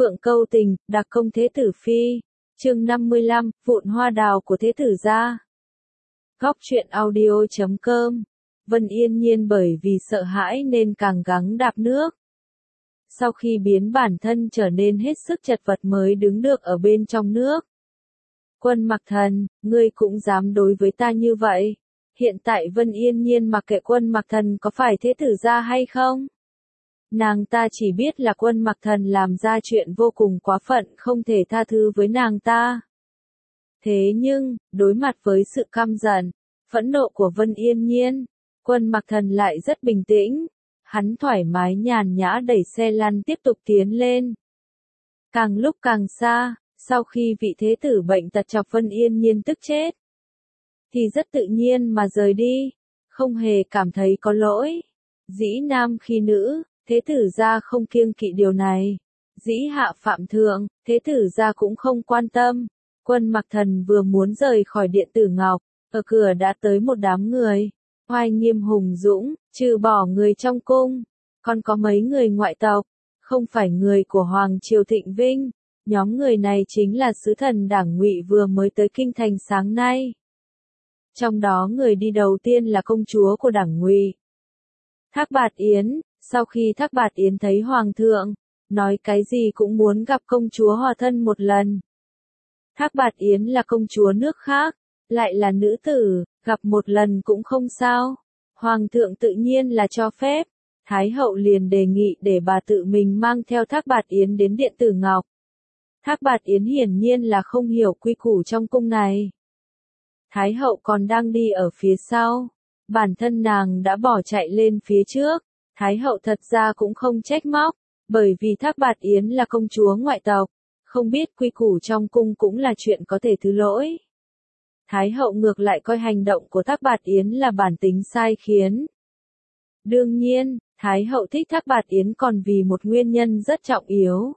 Phượng câu tình, đặc công thế tử phi. Chương 55, vụn hoa đào của thế tử gia. Góc truyện audio.com. Vân Yên Nhiên bởi vì sợ hãi nên càng gắng đạp nước. Sau khi biến bản thân trở nên hết sức chật vật mới đứng được ở bên trong nước. Quân Mặc Thần, ngươi cũng dám đối với ta như vậy? Hiện tại Vân Yên Nhiên mặc kệ Quân Mặc Thần có phải thế tử gia hay không? Nàng ta chỉ biết là Quân Mặc Thần làm ra chuyện vô cùng quá phận không thể tha thứ với nàng ta. Thế nhưng, đối mặt với sự căm giận, phẫn nộ của Vân Yên Nhiên, Quân Mặc Thần lại rất bình tĩnh. Hắn thoải mái nhàn nhã đẩy xe lăn tiếp tục tiến lên. Càng lúc càng xa, sau khi vị thế tử bệnh tật chọc Vân Yên Nhiên tức chết, thì rất tự nhiên mà rời đi, không hề cảm thấy có lỗi. Dĩ nam khi nữ, thế tử gia không kiêng kỵ điều này. Dĩ hạ phạm thượng, thế tử gia cũng không quan tâm. Quân Mặc Thần vừa muốn rời khỏi điện tử ngọc, ở cửa đã tới một đám người. Oai nghiêm hùng dũng, trừ bỏ người trong cung, còn có mấy người ngoại tộc, không phải người của Hoàng Triều Thịnh Vinh. Nhóm người này chính là sứ thần Đảng Ngụy vừa mới tới kinh thành sáng nay. Trong đó người đi đầu tiên là công chúa của Đảng Ngụy, Thác Bạt Yến. Sau khi Thác Bạt Yến thấy Hoàng thượng, nói cái gì cũng muốn gặp công chúa hòa thân một lần. Thác Bạt Yến là công chúa nước khác, lại là nữ tử, gặp một lần cũng không sao. Hoàng thượng tự nhiên là cho phép. Thái hậu liền đề nghị để bà tự mình mang theo Thác Bạt Yến đến điện tử ngọc. Thác Bạt Yến hiển nhiên là không hiểu quy củ trong cung này. Thái hậu còn đang đi ở phía sau, bản thân nàng đã bỏ chạy lên phía trước. Thái hậu thật ra cũng không trách móc, bởi vì Thác Bạt Yến là công chúa ngoại tộc, không biết quy củ trong cung cũng là chuyện có thể thứ lỗi. Thái hậu ngược lại coi hành động của Thác Bạt Yến là bản tính sai khiến. Đương nhiên, Thái hậu thích Thác Bạt Yến còn vì một nguyên nhân rất trọng yếu.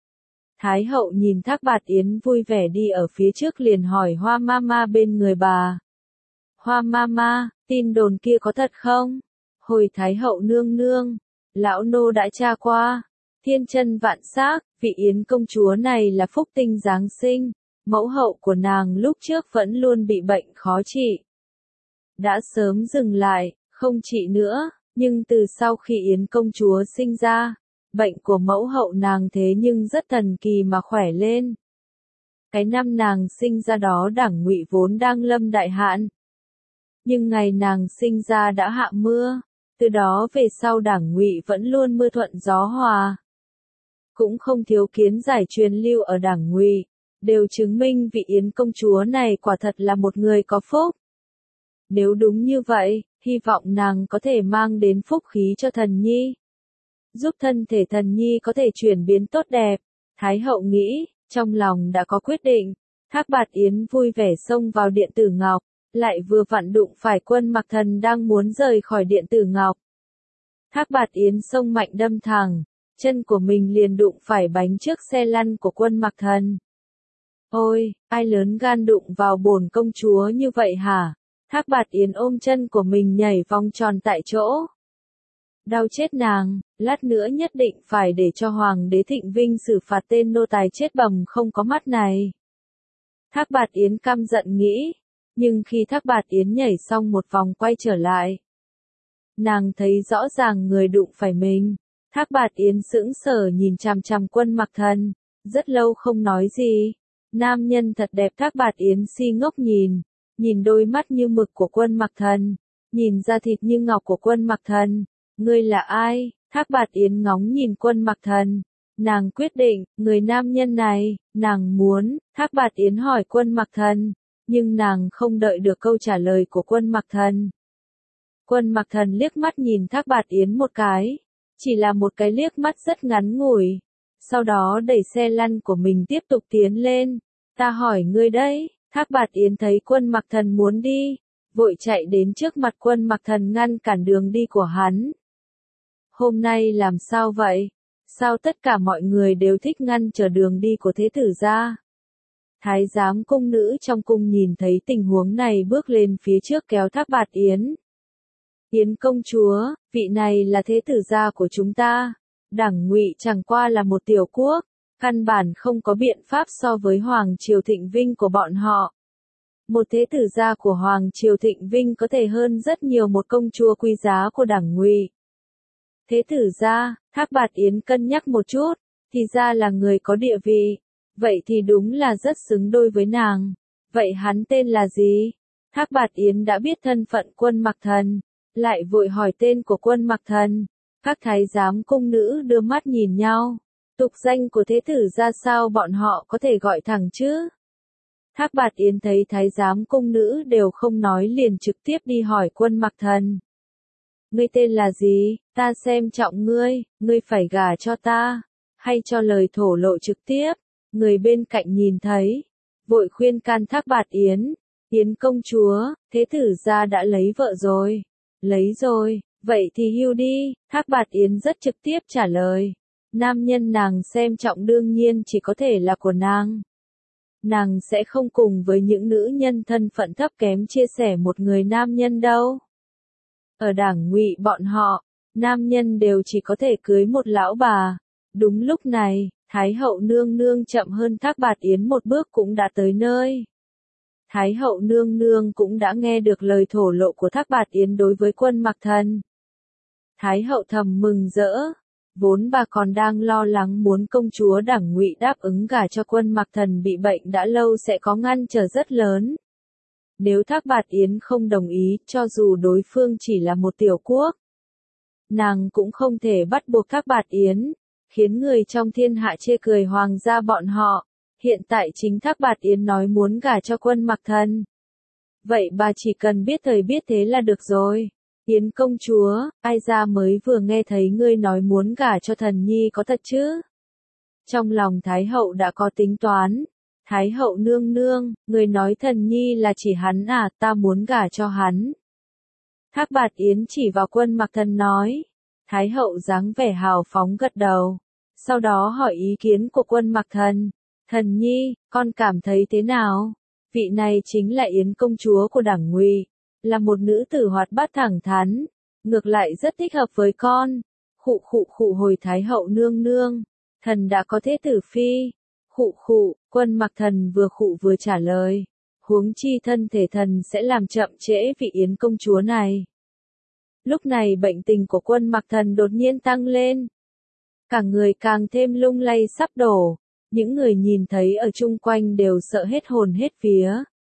Thái hậu nhìn Thác Bạt Yến vui vẻ đi ở phía trước liền hỏi Hoa Mama bên người bà. Hoa Mama, tin đồn kia có thật không? Hồi Thái hậu nương nương, lão nô đã tra qua, thiên chân vạn xác, vị Yến công chúa này là phúc tinh giáng sinh, mẫu hậu của nàng lúc trước vẫn luôn bị bệnh khó trị. Đã sớm dừng lại, không trị nữa, nhưng từ sau khi Yến công chúa sinh ra, bệnh của mẫu hậu nàng thế nhưng rất thần kỳ mà khỏe lên. Cái năm nàng sinh ra đó Đảng Ngụy vốn đang lâm đại hạn. Nhưng ngày nàng sinh ra đã hạ mưa, từ đó về sau Đảng Ngụy vẫn luôn mưa thuận gió hòa. Cũng không thiếu kiến giải truyền lưu ở Đảng Ngụy, đều chứng minh vị Yến công chúa này quả thật là một người có phúc. Nếu đúng như vậy, hy vọng nàng có thể mang đến phúc khí cho thần nhi, giúp thân thể thần nhi có thể chuyển biến tốt đẹp. Thái hậu nghĩ, trong lòng đã có quyết định. Thác Bạt Yến vui vẻ xông vào điện tử ngọc, lại vừa vặn đụng phải Quân Mặc Thần đang muốn rời khỏi điện tử ngọc. Thác Bạt Yến xông mạnh đâm thẳng, chân của mình liền đụng phải bánh trước xe lăn của Quân Mặc Thần. Ôi, ai lớn gan đụng vào bổn công chúa như vậy hả? Thác Bạt Yến ôm chân của mình nhảy vòng tròn tại chỗ. Đau chết nàng, lát nữa nhất định phải để cho Hoàng đế Thịnh Vinh xử phạt tên nô tài chết bầm không có mắt này. Thác Bạt Yến căm giận nghĩ, nhưng khi Thác Bạt Yến nhảy xong một vòng quay trở lại, nàng thấy rõ ràng người đụng phải mình. Thác Bạt Yến sững sờ nhìn chằm chằm Quân Mặc Thần, rất lâu không nói gì. Nam nhân thật đẹp. Thác Bạt Yến si ngốc nhìn đôi mắt như mực của Quân Mặc Thần, nhìn da thịt như ngọc của Quân Mặc Thần. Ngươi là ai? Thác Bạt Yến ngóng nhìn Quân Mặc Thần. Nàng quyết định, người nam nhân này, nàng muốn. Thác Bạt Yến hỏi Quân Mặc Thần, nhưng nàng không đợi được câu trả lời của Quân Mặc Thần. Quân Mặc Thần liếc mắt nhìn Thác Bạt Yến một cái, chỉ là một cái liếc mắt rất ngắn ngủi. Sau đó đẩy xe lăn của mình tiếp tục tiến lên. Ta hỏi ngươi đấy. Thác Bạt Yến thấy Quân Mặc Thần muốn đi, vội chạy đến trước mặt Quân Mặc Thần ngăn cản đường đi của hắn. Hôm nay làm sao vậy? Sao tất cả mọi người đều thích ngăn trở đường đi của thế tử gia? Thái giám cung nữ trong cung nhìn thấy tình huống này bước lên phía trước kéo Thác Bạt Yến. Yến công chúa, vị này là thế tử gia của chúng ta. Đảng Ngụy chẳng qua là một tiểu quốc, Căn bản không có biện pháp so với Hoàng Triều Thịnh Vinh của bọn họ. Một thế tử gia của Hoàng Triều Thịnh Vinh có thể hơn rất nhiều một công chúa quý giá của Đảng Ngụy. Thế tử gia, Thác Bạt Yến cân nhắc một chút, thì ra là người có địa vị. Vậy thì đúng là rất xứng đôi với nàng. Vậy hắn tên là gì? Thác Bạt Yến đã biết thân phận Quân Mặc Thần, lại vội hỏi tên của Quân Mặc Thần. Các thái giám cung nữ đưa mắt nhìn nhau. Tục danh của thế tử ra sao bọn họ có thể gọi thẳng chứ? Thác Bạt Yến thấy thái giám cung nữ đều không nói liền trực tiếp đi hỏi Quân Mặc Thần. Ngươi tên là gì? Ta xem trọng ngươi, ngươi phải gả cho ta, hay cho lời thổ lộ trực tiếp. Người bên cạnh nhìn thấy, vội khuyên can Thác Bạt Yến. Yến công chúa, thế tử gia đã lấy vợ rồi. Lấy rồi, vậy thì hưu đi. Thác Bạt Yến rất trực tiếp trả lời. Nam nhân nàng xem trọng đương nhiên chỉ có thể là của nàng. Nàng sẽ không cùng với những nữ nhân thân phận thấp kém chia sẻ một người nam nhân đâu. Ở Đảng Ngụy bọn họ, nam nhân đều chỉ có thể cưới một lão bà. Đúng lúc này, Thái hậu nương nương chậm hơn Thác Bạt Yến một bước cũng đã tới nơi. Thái hậu nương nương cũng đã nghe được lời thổ lộ của Thác Bạt Yến đối với Quân Mặc Thần. Thái hậu thầm mừng rỡ, vốn bà còn đang lo lắng muốn công chúa Đảng Ngụy đáp ứng gả cho Quân Mặc Thần bị bệnh đã lâu sẽ có ngăn trở rất lớn. Nếu Thác Bạt Yến không đồng ý, cho dù đối phương chỉ là một tiểu quốc, nàng cũng không thể bắt buộc Thác Bạt Yến, khiến người trong thiên hạ chê cười hoàng gia bọn họ. Hiện tại chính Thác Bạt Yến nói muốn gả cho Quân Mặc Thần. Vậy bà chỉ cần biết thời biết thế là được rồi. Yến công chúa, ai ra mới vừa nghe thấy ngươi nói muốn gả cho Thần Nhi có thật chứ? Trong lòng Thái hậu đã có tính toán. Thái hậu nương nương, người nói Thần Nhi là chỉ hắn à, ta muốn gả cho hắn. Thác Bạt Yến chỉ vào Quân Mặc Thần nói. Thái hậu dáng vẻ hào phóng gật đầu. Sau đó hỏi ý kiến của Quân Mặc Thần. Thần Nhi, con cảm thấy thế nào? Vị này chính là Yến công chúa của Đảng Ngụy, là một nữ tử hoạt bát thẳng thắn, ngược lại rất thích hợp với con. Khụ khụ khụ hồi Thái hậu nương nương, thần đã có thế tử phi. Khụ khụ, Quân Mặc Thần vừa khụ vừa trả lời, huống chi thân thể thần sẽ làm chậm trễ vị Yến công chúa này. Lúc này bệnh tình của Quân Mặc Thần đột nhiên tăng lên, cả người càng thêm lung lay sắp đổ. Những người nhìn thấy ở chung quanh đều sợ hết hồn hết vía.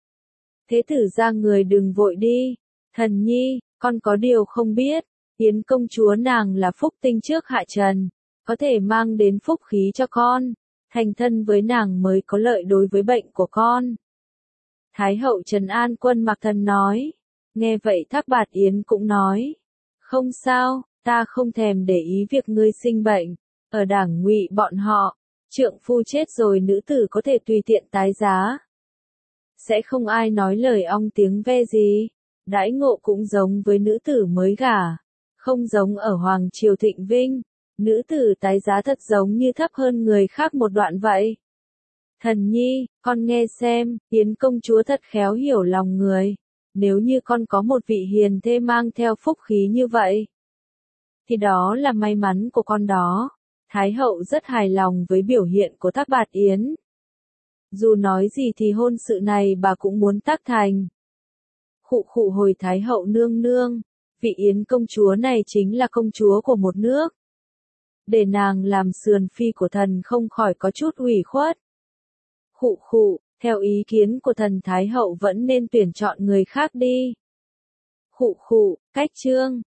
Thế tử ra người đừng vội đi. Thần Nhi, con có điều không biết. Yến công chúa nàng là phúc tinh trước hạ trần. Có thể mang đến phúc khí cho con. Thành thân với nàng mới có lợi đối với bệnh của con. Thái hậu trấn an Quân Mặc Thần nói. Nghe vậy Thác Bạt Yến cũng nói. Không sao, ta không thèm để ý việc ngươi sinh bệnh. Ở Đảng Ngụy bọn họ. Trượng phu chết rồi nữ tử có thể tùy tiện tái giá. Sẽ không ai nói lời ong tiếng ve gì. Đãi ngộ cũng giống với nữ tử mới gả. Không giống ở Hoàng Triều Thịnh Vinh. Nữ tử tái giá thật giống như thấp hơn người khác một đoạn vậy. Thần Nhi, con nghe xem, Yến công chúa thật khéo hiểu lòng người. Nếu như con có một vị hiền thê mang theo phúc khí như vậy, thì đó là may mắn của con đó. Thái hậu rất hài lòng với biểu hiện của Thác Bạt Yến. Dù nói gì thì hôn sự này bà cũng muốn tác thành. Khụ khụ hồi Thái hậu nương nương, vị Yến công chúa này chính là công chúa của một nước. Để nàng làm sườn phi của thần không khỏi có chút ủy khuất. Khụ khụ, theo ý kiến của thần Thái hậu vẫn nên tuyển chọn người khác đi. Khụ khụ, cách chương.